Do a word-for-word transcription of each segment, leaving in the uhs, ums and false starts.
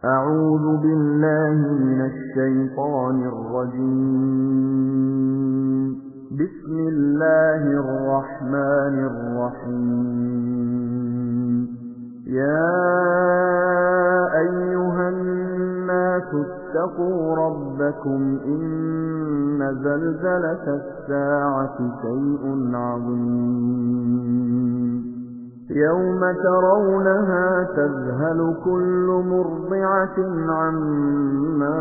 أعوذ بالله من الشيطان الرجيم. بسم الله الرحمن الرحيم. يا أيها الناس اتقوا ربكم إن زلزلة الساعة شيء عظيم يوم ترونها تذهل كل مرضعة عما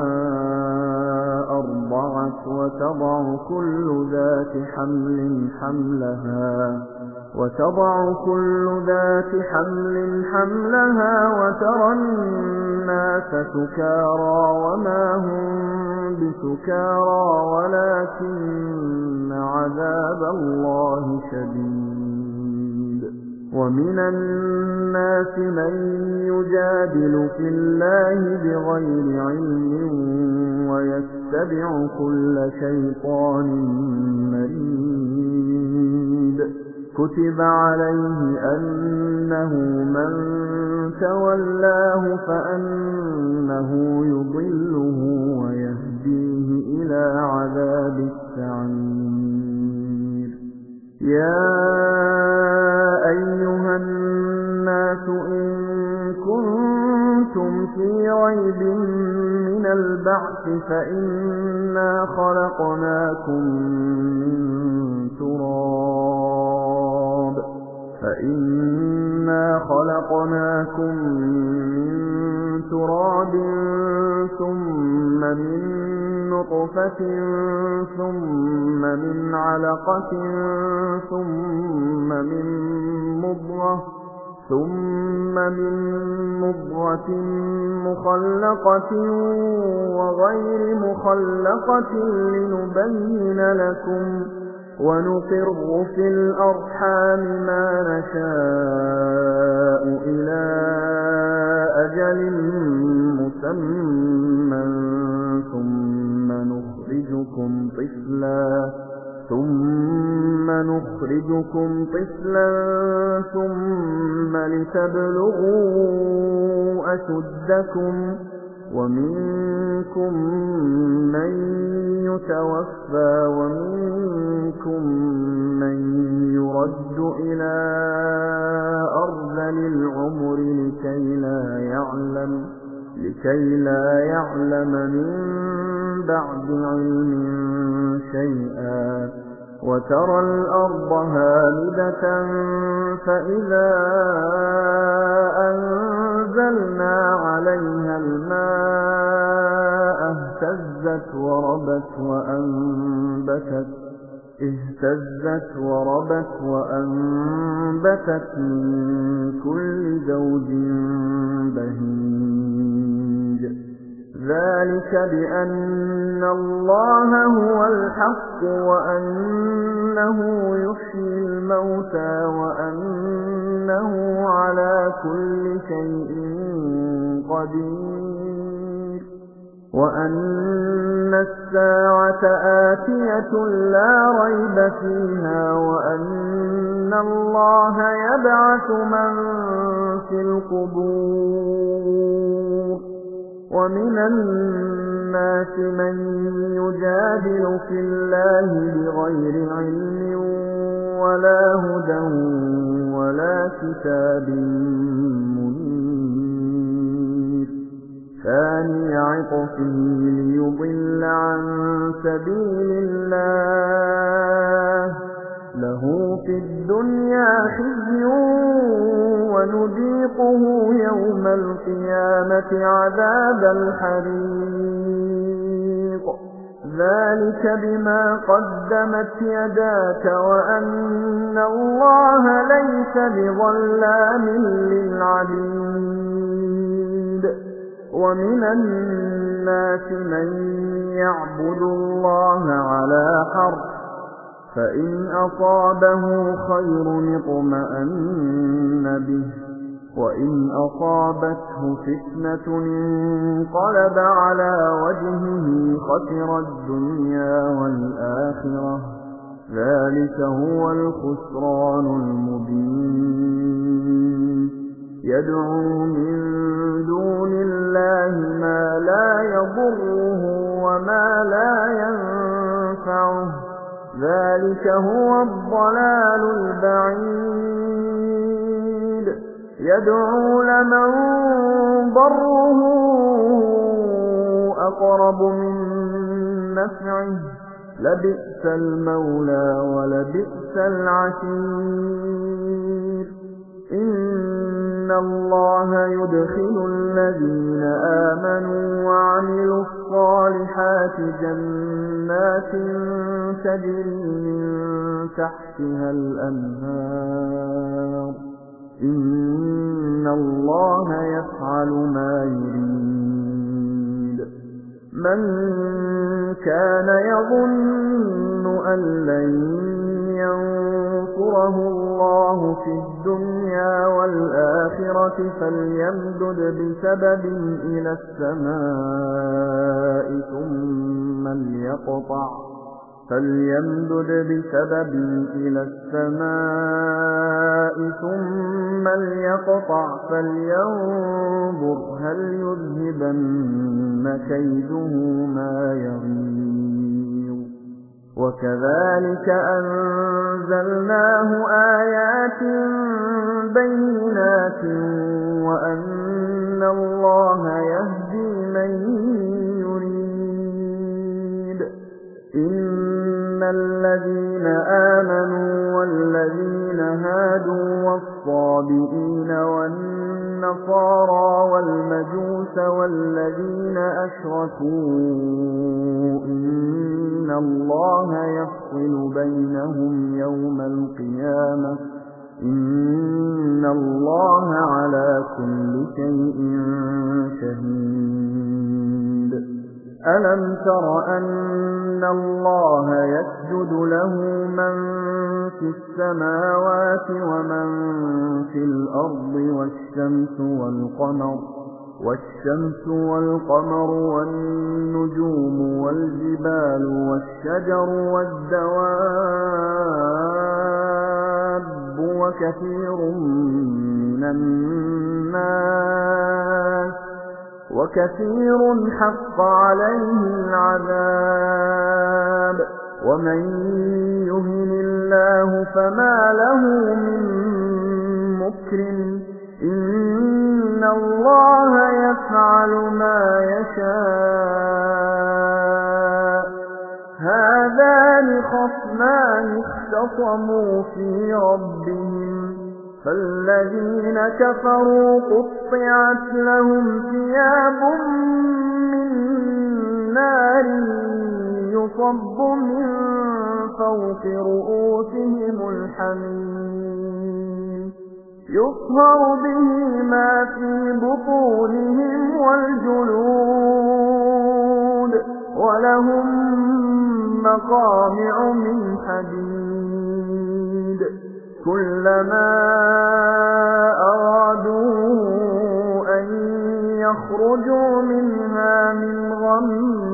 أرضعت وتضع كل ذات حمل حملها وتضع كل ذات حمل حملها وترى الناس سكارى وما هم بسكارى ولكن عذاب الله شديد. ومن الناس من يجادل في الله بغير علم ويتبع كل شيطان مريد. كتب عليه أنه من تولاه فأنه يضله ويهديه إلى عذاب السعير. يا أيها الناس إن كنتم في ريب من البعث فإنا خلقناكم من تراب فإنا خلقناكم من تراب ثم من نطفة ثم من علقة ثم من مضغة ثم من مضغة مخلقة وغير مخلقة لنبين لكم ونقر في الأرحام ما نشاء إلى أجل مسمى ثم نخرجكم طفلا ثم نخرجكم طفلا ثم لتبلغوا أشدكم ومنكم من يتوفى ومنكم من يرد إلى أرذل العمر لكي لا يعلم لكي لا يعلم من بعد علم شيئا. وترى الأرض هامدة فإذا أنزلنا عليها الماء اهتزت وربت وأنبتت اهتزت وربت وأنبتت من كل زوج بهيج. ذلك بأن الله هو الحق وأنه يحيي الموتى وأنه على كل شيء قدير وأن الساعة آتية لا ريب فيها وأن الله يبعث من في القبور. ومن الناس من يجادل في الله بغير علم ولا هدى ولا كتاب منير. ثاني عطفه ليضل عن سبيل الله له في الدنيا خزي ونذيقه يوم القيامة عذاب الحريق. ذلك بما قدمت يداك وأن الله ليس بظلام للعبيد. ومن الناس من يعبد الله على حرف فإن أصابه خير اطمأن به وإن أصابته فتنة انقلب على وجهه خسر الدنيا والآخرة. ذلك هو الخسران المبين. يدعو من دون الله وما لا ينفعه ذلك هو الضلال البعيد يدعو لمن ضره أقرب من نفعه لبئس المولى ولبئس العشير إن الله يدخل الذين آمنوا وعملوا الصالحات جنات تجري من تحتها الأنهار إن الله يفعل ما يريد من كان يظن أن لن ينصره الله في الدنيا والآخرة فليمدد بسبب إلى السماء ثم ليقطع فليمدد بسبب إلى السماء ثم ليقطع فلينظر هل يذهبن كيده ما يغيظ وكذلك أنزلناه آيات بينات وأن الله يهدي من يريد إن الذين آمنوا والذين هادوا والصابئين والنصارى والمجوس والذين أشركوا إن الله يفصل بينهم يوم القيامة إن الله على كل شيء شهيد ألم تر أن الله يسجد له من في السماوات ومن في الأرض والشمس والقمر والشمس والقمر والنجوم والجبال والشجر والدواب وكثير من الناس وكثير حق عليه العذاب ومن يهن الله فما له من مكرم إن الله يفعل ما يشاء هذان خصمان اختصموا في ربهم فالذين كفروا قطعت لهم ثياب من نار يصب من فوق رؤوسهم الحميم يصهر به ما في بطونهم والجلود ولهم مقامع من حديد كلما أرادوا أن يخرجوا منها من غم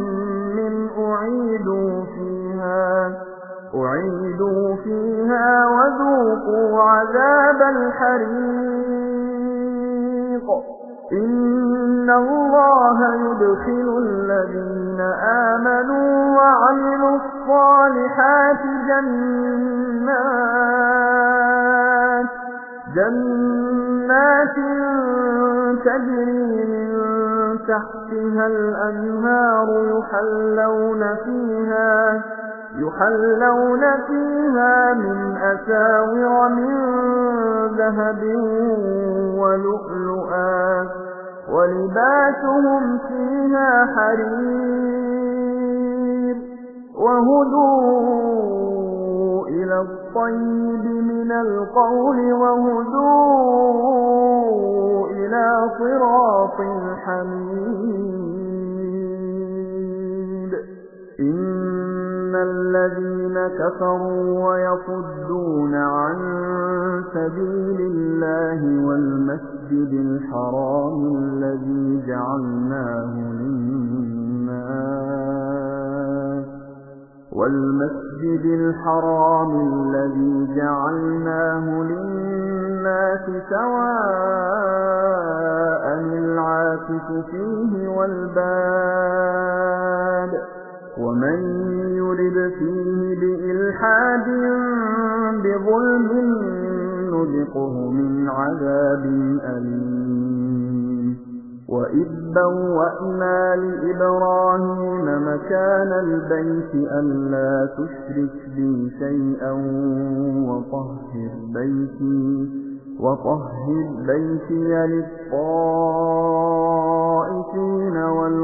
أعيدوا فيها أعيدوا فيها وذوقوا عذاب الحريق إن الله يدخل الذين آمنوا وعملوا الصالحات جنات جنات تجري من تحتها الأنهار يحلون فيها يحلون فيها من أساور من ذهب ولؤلؤا ولباسهم فيها حرير وهدوا إلى الطيب من القول وهدوا إلى صراط الحميد إن الذين كفروا ويصدون عن سبيل الله والمسجد الحرام الذي جعلناه للناس والمسجد الحرام الذي جعلناه للناس الناس سواء العاكف فيه والباد ومن يرد فيه بإلحاد بظلم نذقه من عذاب أليم وإذ بوأنا لإبراهيم مكان البيت ألا تشرك بي شيئا وطهر بيتي وطهر بيتي للطائفين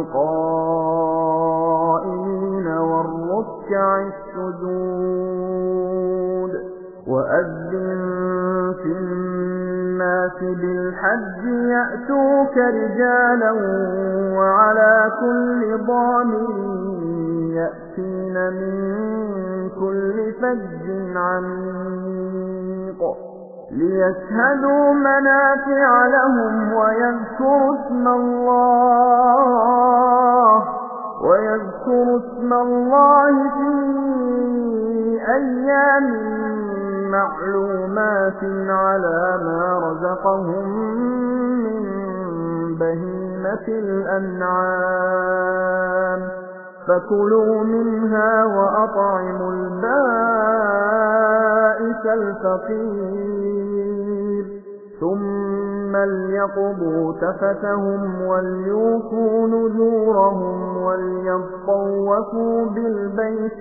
والقائمين والركع السجود وأذن في الناس بالحج يأتوك رجالا وعلى كل ضامر يأتين من كل فج عميق ليشهدوا منافع لهم ويذكروا اسم الله ويذكروا اسم الله في أيام معلومات على ما رزقهم من بهيمة الأنعام فكلوا منها وأطعموا البائس الفقير ثم ليقضوا تفتهم وليوفوا نذورهم وليطوفوا بالبيت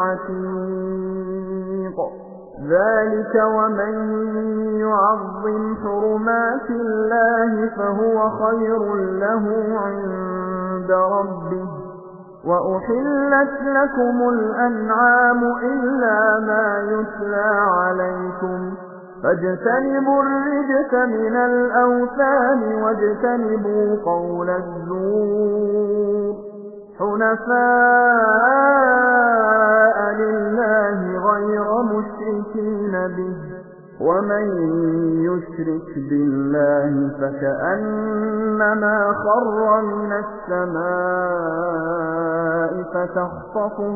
العتيق ذلك ومن يعظم حرمات الله فهو خير له عند ربه وأحلت لكم الأنعام إلا ما يتلى عليكم فاجتنبوا الرجس من الأوثان واجتنبوا قول الزور حنفاء لله غير مشركين به ومن يشرك بالله فكأنما خر من السماء فتخطفه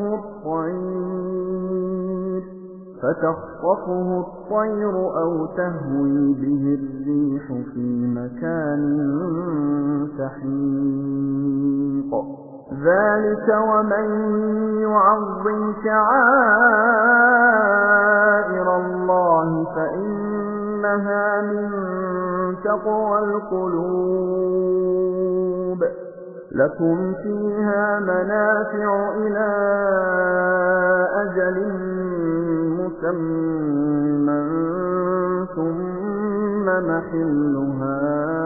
الطير فتخطفه الطير أو تهوي به الريح في مكان سحيق ذلك ومن يعظم شعائر الله فإنها من تقوى القلوب لكم فيها منافع إلى أجل مسمى ثم محلها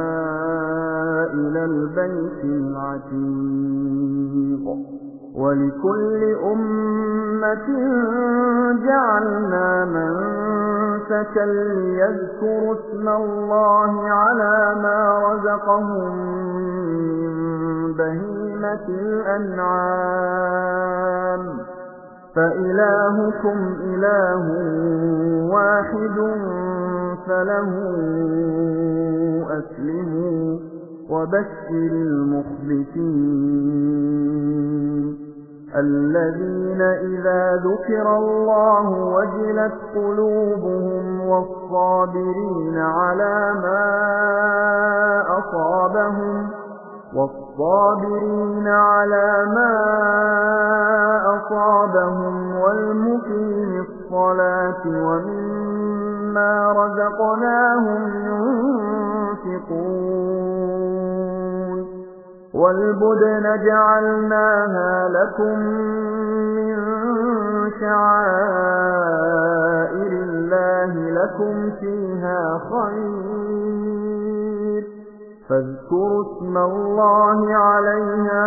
إلى البيت العتيق ولكل أمة جعلنا منسكا ليذكروا اسم الله على ما رزقهم من بهيمة الأنعام فإلهكم إله واحد فله أسلموا وبشر المخبتين الذين إذا ذكر الله وجلت قلوبهم والصابرين على ما أصابهم والصابرين على ما أصابهم والمقيم الصلاة ومما رزقناهم ينفقون والبدن جعلناها لكم من شعائر الله لكم فيها خير فاذكروا اسم الله عليها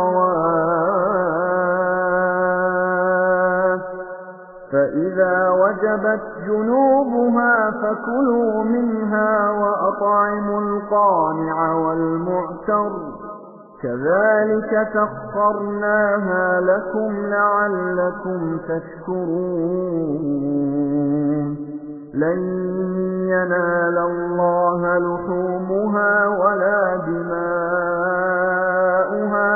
صواف فإذا وجبت جنوبها فكلوا منها وأطعموا القانع والمعتر كذلك سخرناها لكم لعلكم تشكرون لن ينال الله لحومها ولا دماؤها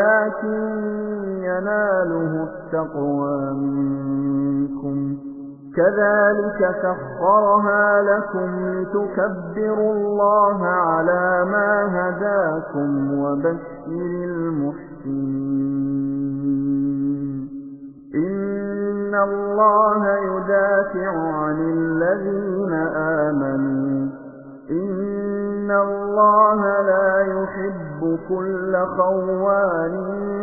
ولكن يناله التقوى منكم كذلك سخرها لكم لتكبروا الله على ما هداكم وبشر المحسنين إن الله يدافع عن الذين آمنوا إن الله لا يحب كل خوان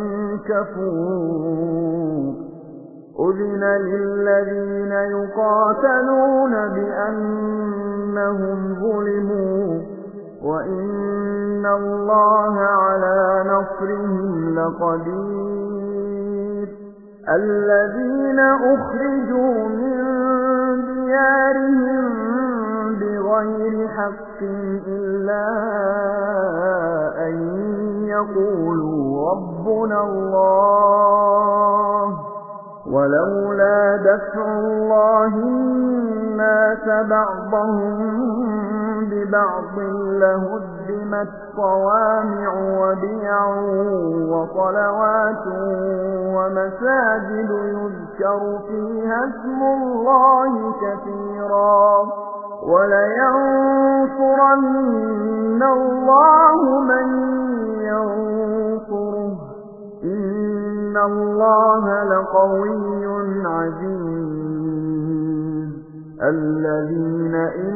كفور أذن للذين يقاتلون بأنهم ظلموا وإن الله على نصرهم لقدير الذين أخرجوا من ديارهم بغير حق إلا أن يقولوا ربنا الله ولولا دفع الله الناس بعضهم ببعض لهدمت صوامع وبيع وصلوات ومساجد يذكر فيها اسم الله كثيرا ولينصرن الله من ينصره إن الله لقوي عزيز الذين إن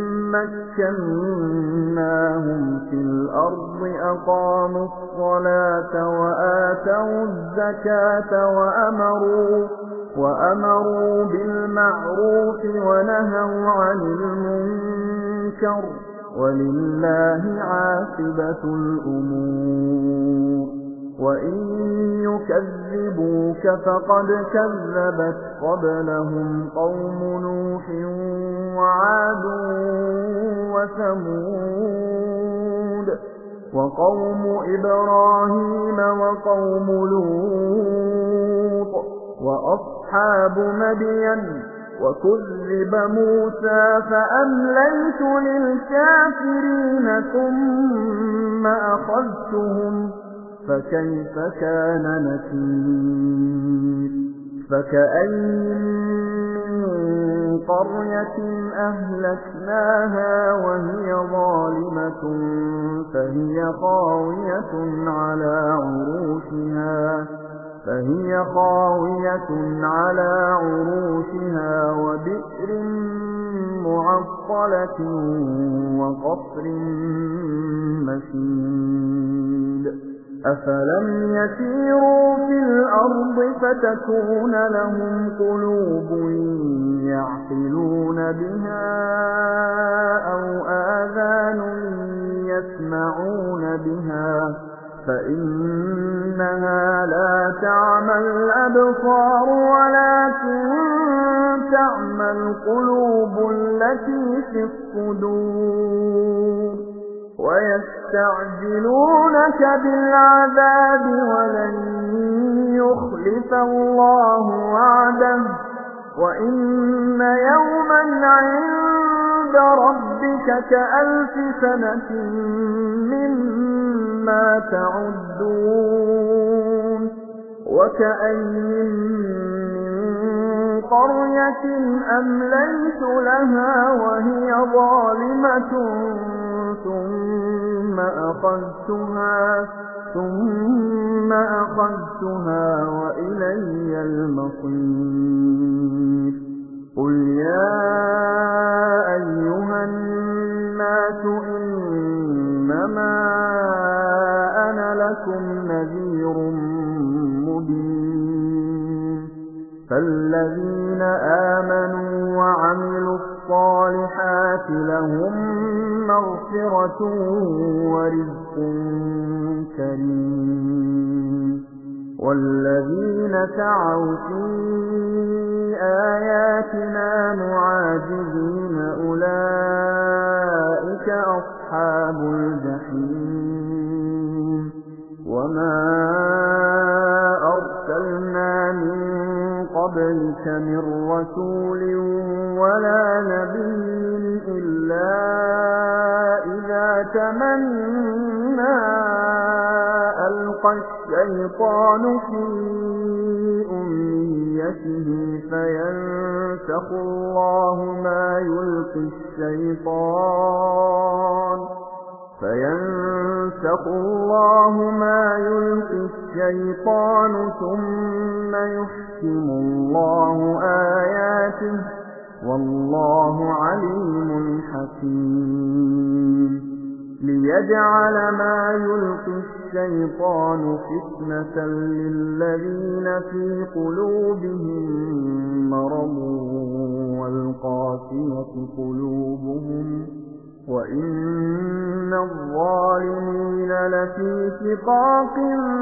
مكناهم في الأرض أقاموا الصلاة وآتوا الزكاة وأمروا وأمروا بالمعروف ونهوا عن المنكر ولله عاقبة الأمور وإن يكذبوك فقد كذبت قبلهم قوم نوح وعاد وثمود وقوم إبراهيم وقوم لوط وأصحاب مدين وكذب موسى فأمليت للكافرين ثم أخذتهم فكيف كان نكير فكأين من قرية أهلكناها وهي ظالمة فهي خاوية على عروشها فهي خاوية على عروشها وبئر معطلة وقصر مشيد أفلم يسيروا في الأرض فتكون لهم قلوب يعقلون بها أو آذان يسمعون بها فإنها لا تعمى الأبصار ولكن تعمى القلوب التي في الصدور ويستعجلونك بالعذاب ولن يخلف الله وعده وإن يوما عند ربك كألف سنة مما تعدون وكأين من قرية أمليت لها وهي ظالمة ثم أخذتها ثم أخذتها وإلي المصير قل يا أيها الناس إنما أنا لكم نذير مبين فالذين آمنوا وعملوا الصالحات لهم مغفرة ورزق كريم والذين سعوا في آياتنا معاجزين أولئك أصحاب الجحيم وما أرسلنا من قبلك من رسول ولا نبي إلا إذا تمنى ألقى يلقى الشيطان في أمنيته فينسخ الله ما يلقي الشيطان فينسخ الله ما يلقي الشيطان ثم يحكم الله آياته والله عليم حكيم ليجعل ما يلقي الشيطان فتنة للذين في قلوبهم مرض والقاسية قلوبهم وإن الظالمين لفي شقاق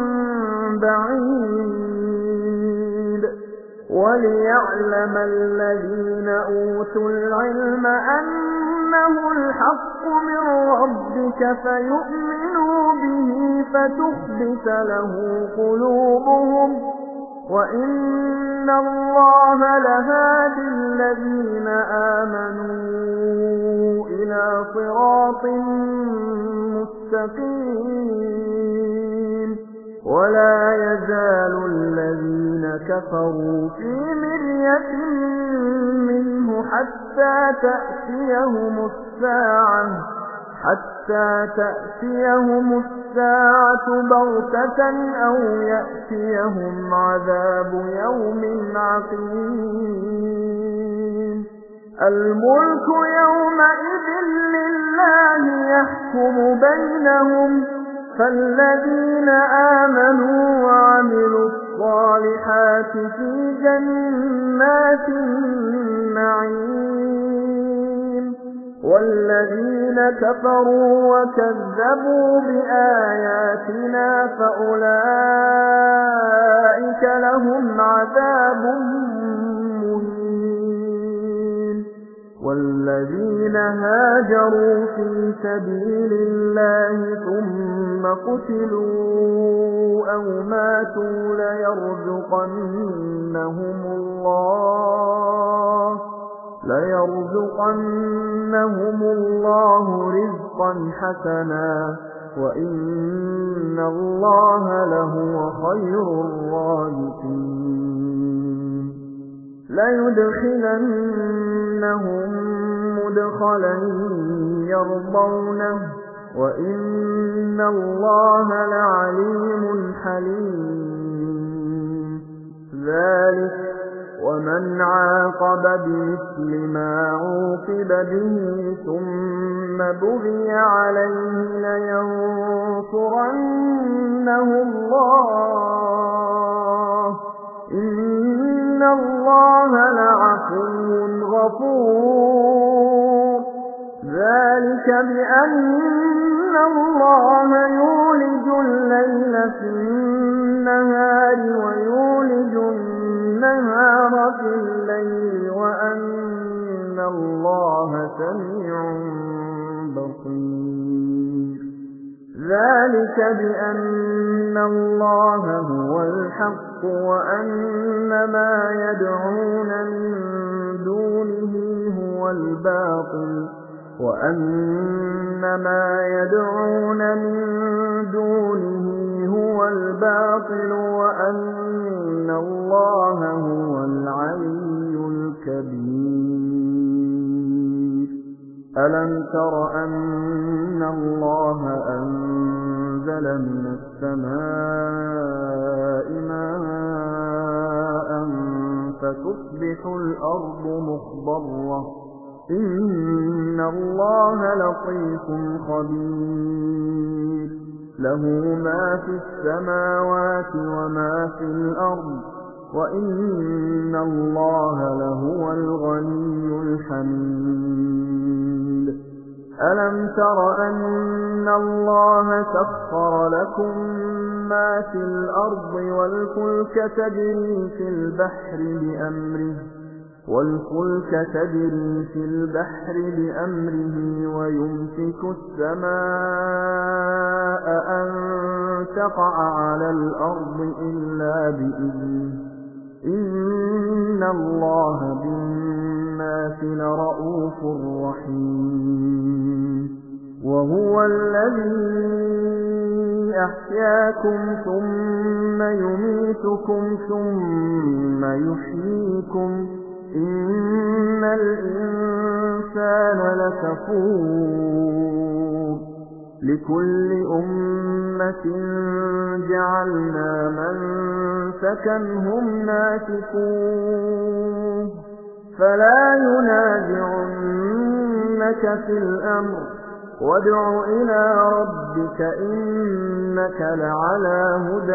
بعيد وليعلم الذين أوتوا العلم أنه الحق من ربك فيؤمنوا به فتخبت له قلوبهم وإن الله لهادي الذين آمنوا إلى صراط مستقيم ولا يزال الذين كفروا في مرية منه حتى تأتيهم الساعة حتى تأتيهم الساعة بغتة أو يأتيهم عذاب يوم عقيم الملك يومئذ لله يحكم بينهم فالذين آمنوا وعملوا الصالحات في جنات النعيم والذين كفروا وكذبوا بآياتنا فأولئك لهم عذاب مهين والذين هاجروا في سبيل الله ثم قتلوا أو ماتوا ليرزقنهم الله ليرزقنهم الله رزقا حسنا وإن الله لهو خير الرازقين ليدخلنهم مدخلا يرضونه وإن الله لعليم حليم ذلك ومن عاقب بمثل ما عوقب به ثم بغي عليه لينصرنه الله إن الله لعفو غفور ذلك بأن الله يولج الليل في النهار ويولج النهار في الليل وأن الله سميع بصير ذلك بأن الله هو الحق وأن ما يدعون من دونه هو الباطل وأن ما يدعون من دونه هو الباطل وأن الله هو العلي الكبير ألم تر أن الله أنزل من السماء ماء فتصبح الأرض مخضرة إن الله لطيف خبير له ما في السماوات وما في الأرض وإن الله لهو الغني الحميد ألم تر أن الله سخر لكم ما في الأرض والفلك تجري في البحر بأمره والفلك تجري في البحر بأمره ويمسك السماء أن تقع على الأرض إلا بإذنه إن الله بالناس لرءوف رحيم وهو الذي أحياكم ثم يميتكم ثم يحييكم إن الإنسان لكفور لكل أمة جعلنا منسكا هم ناسكوه فلا ينازعنك في الأمر وادع إلى ربك إنك لعلى هدى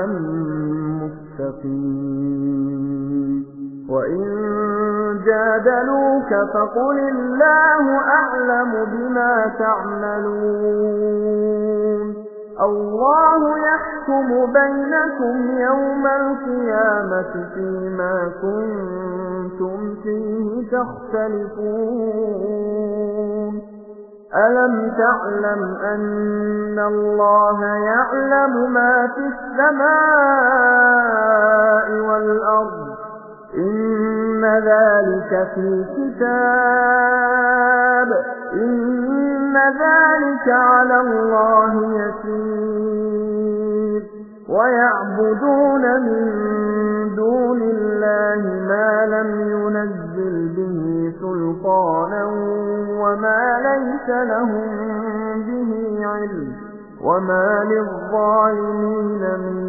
مستقيم وإن جادلوك فقل الله أعلم بما تعملون الله يحكم بينكم يوم القيامة فيما كنتم فيه تختلفون ألم تعلم أن الله يعلم ما في السماء والأرض إن ذلك في كتاب إن ذلك على الله يسير ويعبدون من دون الله ما لم ينزل به سلطانا وما ليس لهم به علم وما للظالمين من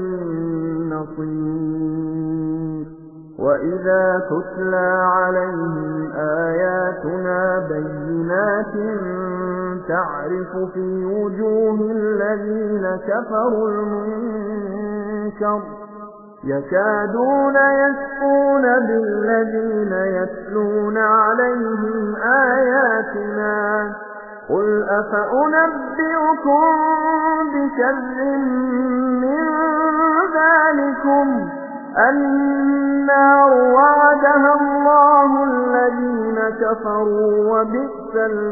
نصير وإذا تتلى عليهم آياتنا بينات تعرف في وجوه الذين كفروا المنكر يكادون يسقون بالذين يتلون عليهم آياتنا قل أفأنبئكم بشر من ذلكم النار وعدها الله الذين كفروا وبئس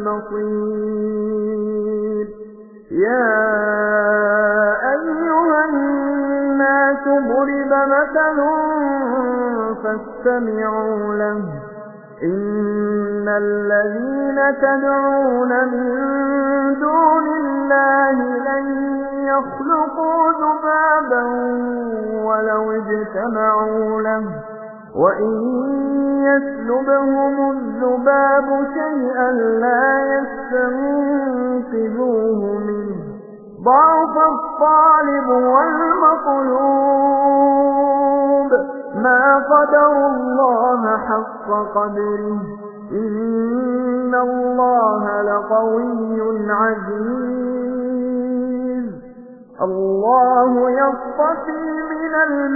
المصير يا أيها الناس ضرب مثل فاستمعوا له إن الذين تدعون من دون الله لن يخلقوا ذبابا ولو اجتمعوا له وإن يسلبهم الذباب شيئا لا يستنقذوه منه ضعف الطالب والمطلوب ما قدروا الله حق قدره إن الله لقوي عزيز الله يصطفي من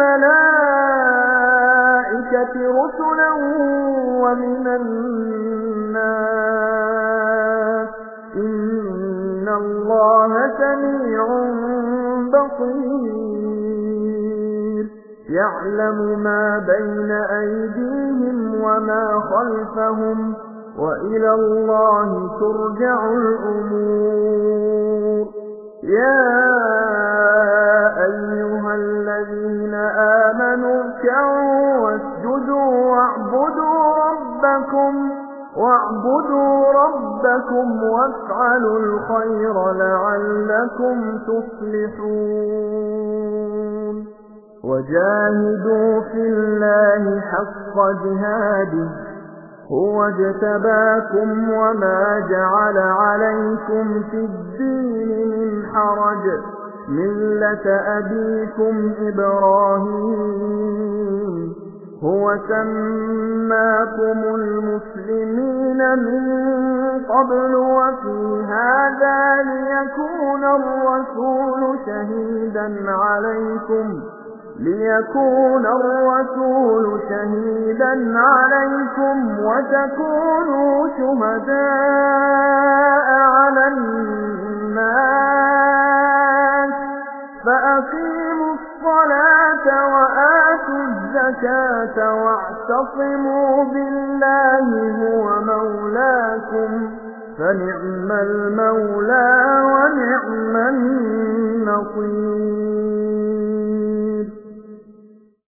الملائكة رسلا ومن الناس إن الله سميع بصير يعلم ما بين أيديهم وما خلفهم وإلى الله ترجع الأمور يا أيها الذين آمنوا اركعوا واسجدوا واعبدوا ربكم واعبدوا ربكم وافعلوا الخير لعلكم تفلحون وجاهدوا في الله حق جهاده هو اجتباكم وما جعل عليكم في الدين من حرج ملة أبيكم إبراهيم هو سماكم المسلمين من قبل وفي هذا ليكون الرسول شهيدا عليكم ليكون الرسول شهيدا عليكم وتكونوا شهداء على الناس فأقيموا الصلاة وآتوا الزكاة واعتصموا بالله هو مولاكم فنعم المولى ونعم النصير